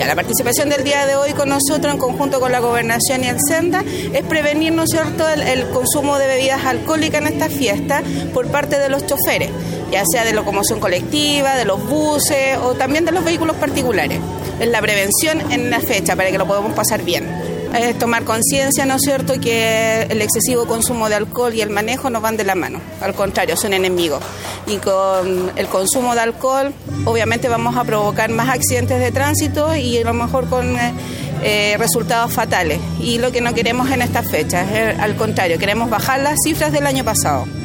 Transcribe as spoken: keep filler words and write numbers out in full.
Ya, la participación del día de hoy con nosotros, en conjunto con la Gobernación y el Senda, es prevenir, ¿no es cierto?, el, el consumo de bebidas alcohólicas en esta fiesta por parte de los choferes, ya sea de locomoción colectiva, de los buses o también de los vehículos particulares. Es la prevención en la fecha para que lo podamos pasar bien. Es tomar conciencia, ¿no es cierto?, que el excesivo consumo de alcohol y el manejo no van de la mano, al contrario, son enemigos. Y con el consumo de alcohol, obviamente vamos a provocar más accidentes de tránsito y a lo mejor con eh, resultados fatales. Y lo que no queremos en estas fechas es, al contrario, queremos bajar las cifras del año pasado.